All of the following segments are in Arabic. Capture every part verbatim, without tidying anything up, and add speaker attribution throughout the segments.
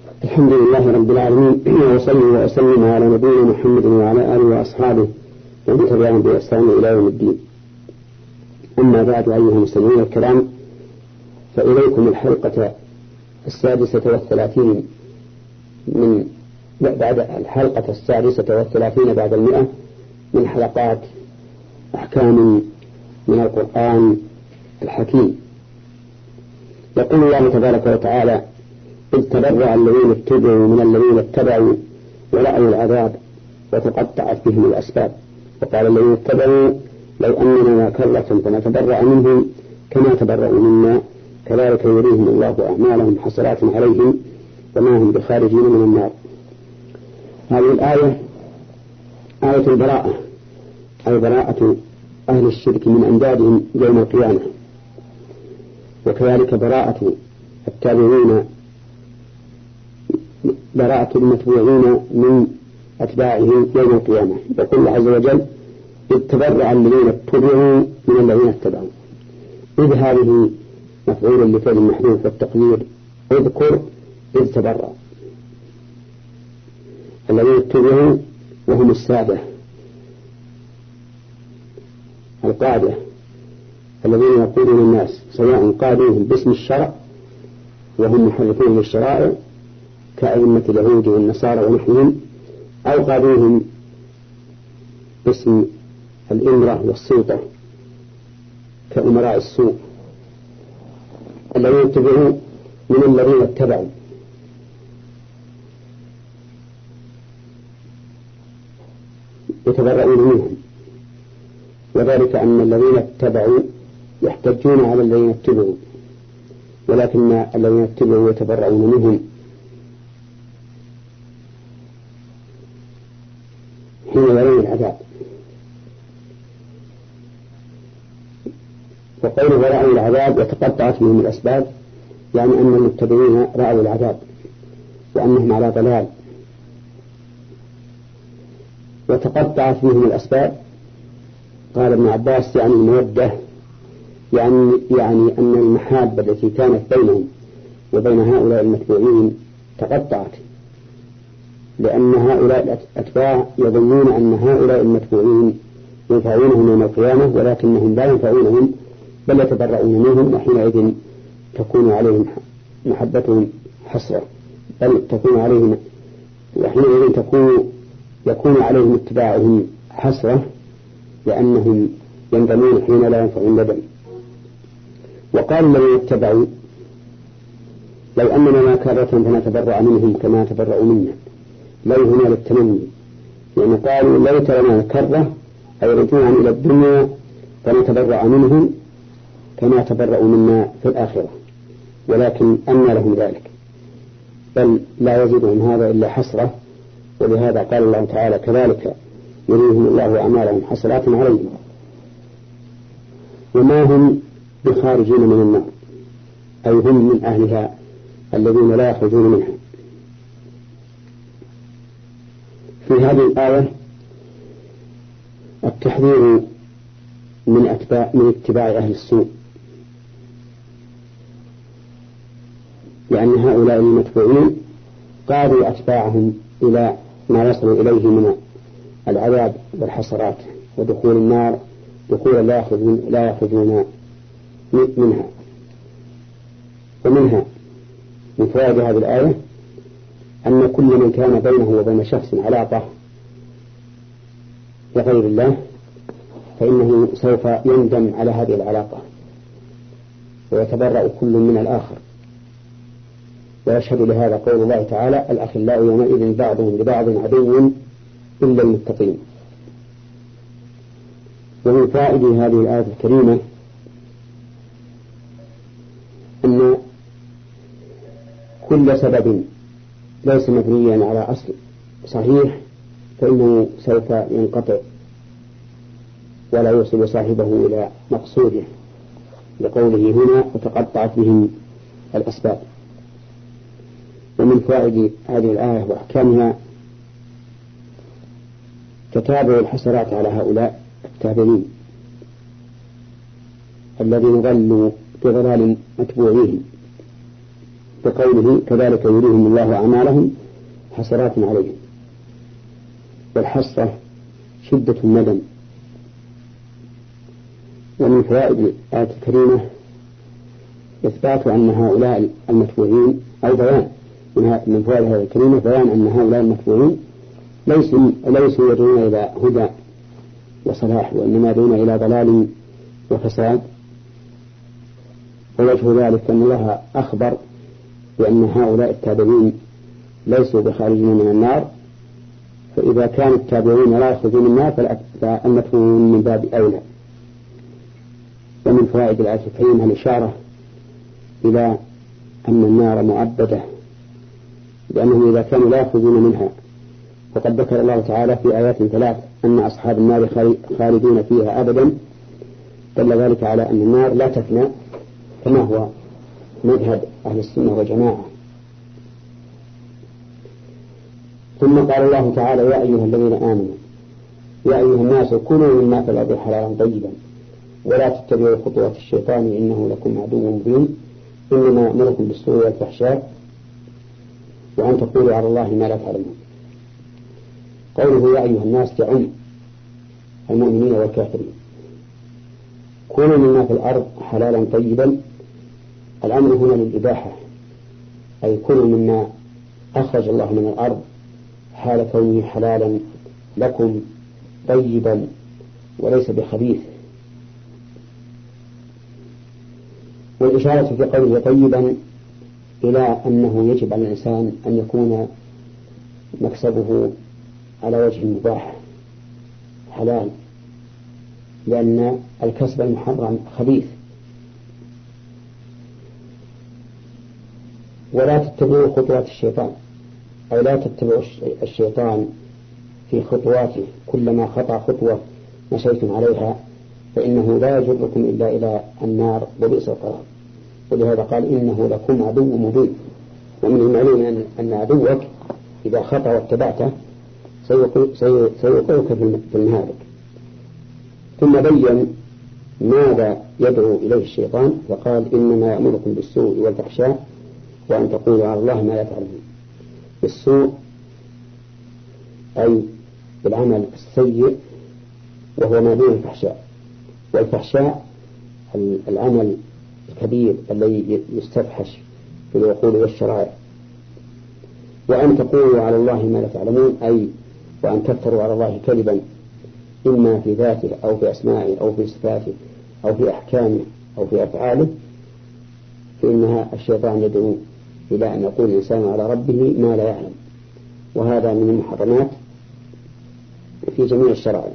Speaker 1: الحمد لله رب العالمين، وصلي وأسلم على نبينا محمد وعلى آله وأصحابه ومن تبعهم بإحسان إلى يوم الدين. أما بعد، أيها المستمعون الكرام، فإليكم الحلقة السادسة والثلاثين من بعد الحلقة السادسة والثلاثين بعد المئة من حلقات أحكام من القرآن الحكيم. يقول الله تبارك وتعالى: إذ تبرأ الذين اتبعوا من الذين اتبعوا ورأوا العذاب وتقطعت بهم الأسباب. وقال الذين اتبعوا: لو أننا كرة فنتبرأ منهم كما تبرأوا منا كذلك يريهم الله أعمالهم حسرات عليهم وما هم بخارجين من النار. هذه الآية آية البراءة، أي براءة أهل الشرك من أندادهم يوم القيامة، وكذلك براءة التابعين، براءة المتبوعين من أتباعهم يوم القيامة. يقول الله عز وجل: إذ تبرأ الذين اتبعوا من الذين اتبعوا. إذ هذه مفعول لفعل محذوف، والتقدير اذكر إذ تبرأ. الذين اتبعوا وهم السادة القادة الذين يقودون الناس، سواء قادوهم باسم الشرع وهم محرفون للشرائع كأئمة اليهود والنصارى ونحوهم، أو قادوهم باسم الإمرة والسلطة كأمراء السوء. الذين اتبعوا من الذين اتبعوا، يتبرؤون منهم، وذلك أن الذين اتبعوا يحتجون على الذين اتبعوا، ولكن الذين اتبعوا يتبرؤون منهم حين يرون العذاب. وقوله ورأوا العذاب وتقطعت بهم الأسباب، يعني أن المتبعين رأوا العذاب وأنهم على ضلال، وتقطعت بهم الأسباب. قال ابن عباس: يعني المودة، يعني, يعني أن المحابة التي كانت بينهم وبين هؤلاء المتبوعين تقطعت، لأن هؤلاء الأتباع يظنون أن هؤلاء المتبوعين ينفعونهم يوم القيامة، ولكنهم لا ينفعونهم بل يتبرؤون منهم، وحينئذ تكون عليهم محبتهم حسرة، بل تكون عليهم وحينئذ تكون يكون عليهم اتباعهم حسرة، لأنهم يندمون حين لا ينفعون ندم. وقال الذين اتبعوا: لو أننا ما كرة فنتبرأ منهم كما تبرأوا منا. لو هنا للتمني، يعني قالوا: لو ترنا كرة أي رجوعا إلى الدنيا فنتبرأ منهم كما تبرأوا منا في الآخرة، ولكن أن لهم ذلك، بل لا يزيدهم هذا إلا حسرة. ولهذا قال الله تعالى: كذلك يريهم الله أعمالهم حسرات عليهم وما هم بخارجين من النار، أي هم من أهلها الذين لا يخرجون منها. في هذه الآية التحذير من أتباع من اتباع أهل السوء، لأن هؤلاء المتبوعين قادوا أتباعهم إلى ما وصلوا إليه من العذاب والحسرات ودخول النار دخولا لا يخرجون لا يخرجون منها. ومنها من فوائد هذه الآية أن كل من كان بينه وبين شخص علاقة لغير الله فإنه سوف يندم على هذه العلاقة ويتبرأ كل من الآخر. ويشهد لهذا قول الله تعالى: الأخلاء يومئذ بعضهم لبعض عدو إلا المتقين. ومن فائدة هذه الآية الكريمة أن كل سبب ليس مبنيا على أصل صحيح فإنه سوف ينقطع ولا يوصل صاحبه إلى مقصوده، لقوله هنا: وتقطعت بهم الأسباب. ومن فوائد هذه الآية وأحكامها تتابع الحسرات على هؤلاء التابعين الذين ضلوا بضلال متبوعين، بقوله كذلك يريهم الله أعمالهم حسرات عليهم. والحسرة شدة الندم. ومن فوائد الآية الكريمة إثبات أن هؤلاء المتبوعين أو بيان من فوائد الآية الكريمة بيان أن هؤلاء المتبوعين ليسوا ليسوا يدعون إلى هدى وصلاح، وإنما يدعون إلى ضلال وفساد. ووجه ذلك أن الله أخبر بأن هؤلاء التابعين ليسوا بخارجين من النار، فإذا كان التابعين لا يخرجون من النار فالمتبوعون من باب أولى. ومن فوائد الآية الكريمة الإشارة إلى أن النار مؤبدة، لأنهم إذا كانوا لا يخرجون منها، وقد ذكر الله تعالى في آيات ثلاث أن أصحاب النار خالدون فيها أبدا، دل ذلك على أن النار لا تفنى كما هو مذهب أهل السنة والجماعة. ثم قال الله تعالى يا أيها الذين آمنوا يا أيها الناس كلوا مما في الأرض حلالا طيبا ولا تتبعوا خطوات الشيطان إنه لكم عدو مبين إنما يأمركم بالسوء والفحشاء وأن تقولوا على الله ما لا تعلمون. قوله يا أيها الناس تعم المؤمنين والكافرين. كلوا مما في الأرض حلالا طيبا، الأمر هنا للإباحة، أي كلوا مما أخرج الله من الأرض حال كونه حلالا لكم طيبا وليس بخبيث. والإشارة في قوله طيبا إلى أنه يجب على الإنسان أن يكون مكسبه على وجه مباح حلال، لأن الكسب المحرم خبيث. ولا تتبعوا خطوات الشيطان، أو لا تتبعوا الشيطان في خطواته، كلما خطأ خطوة مشيتم عليها فإنه لا يجركم إلا إلى النار وبئس القرار. ولهذا قال إنه لكم عدو مبين. ومن المعلوم أن عدوك إذا خطأ واتبعته سيوقعك في المهالك. ثم بين ماذا يدعو إليه الشيطان فقال إنما يأمركم بالسوء والفحشاء وأن تقولوا على الله ما لا تعلمون. بالسوء أي بالعمل السيء وهو ما دون الفحشاء، والفحشاء العمل الكبير الذي يستفحش في العقول والشرائع. وأن تقولوا على الله ما لا تعلمون أي وأن تفتروا على الله كذبا، إما في ذاته أو في أسمائه أو في صفاته أو في أحكامه أو في أفعاله، فإنها الشيطان يدعو إلى أن يقول الإنسان على ربه ما لا يعلم، وهذا من المحرمات في جميع الشرائع.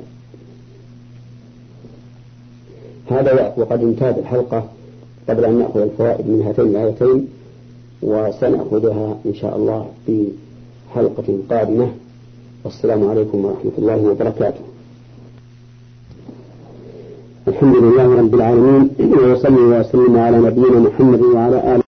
Speaker 1: هذا وقد انتهت الحلقة قبل أن نأخذ الفوائد من هاتين الآيتين، وسنأخذها إن شاء الله في حلقة قادمة. والسلام عليكم ورحمة الله وبركاته. الحمد لله رب العالمين، وصلى وسلم على نبينا محمد وعلى آله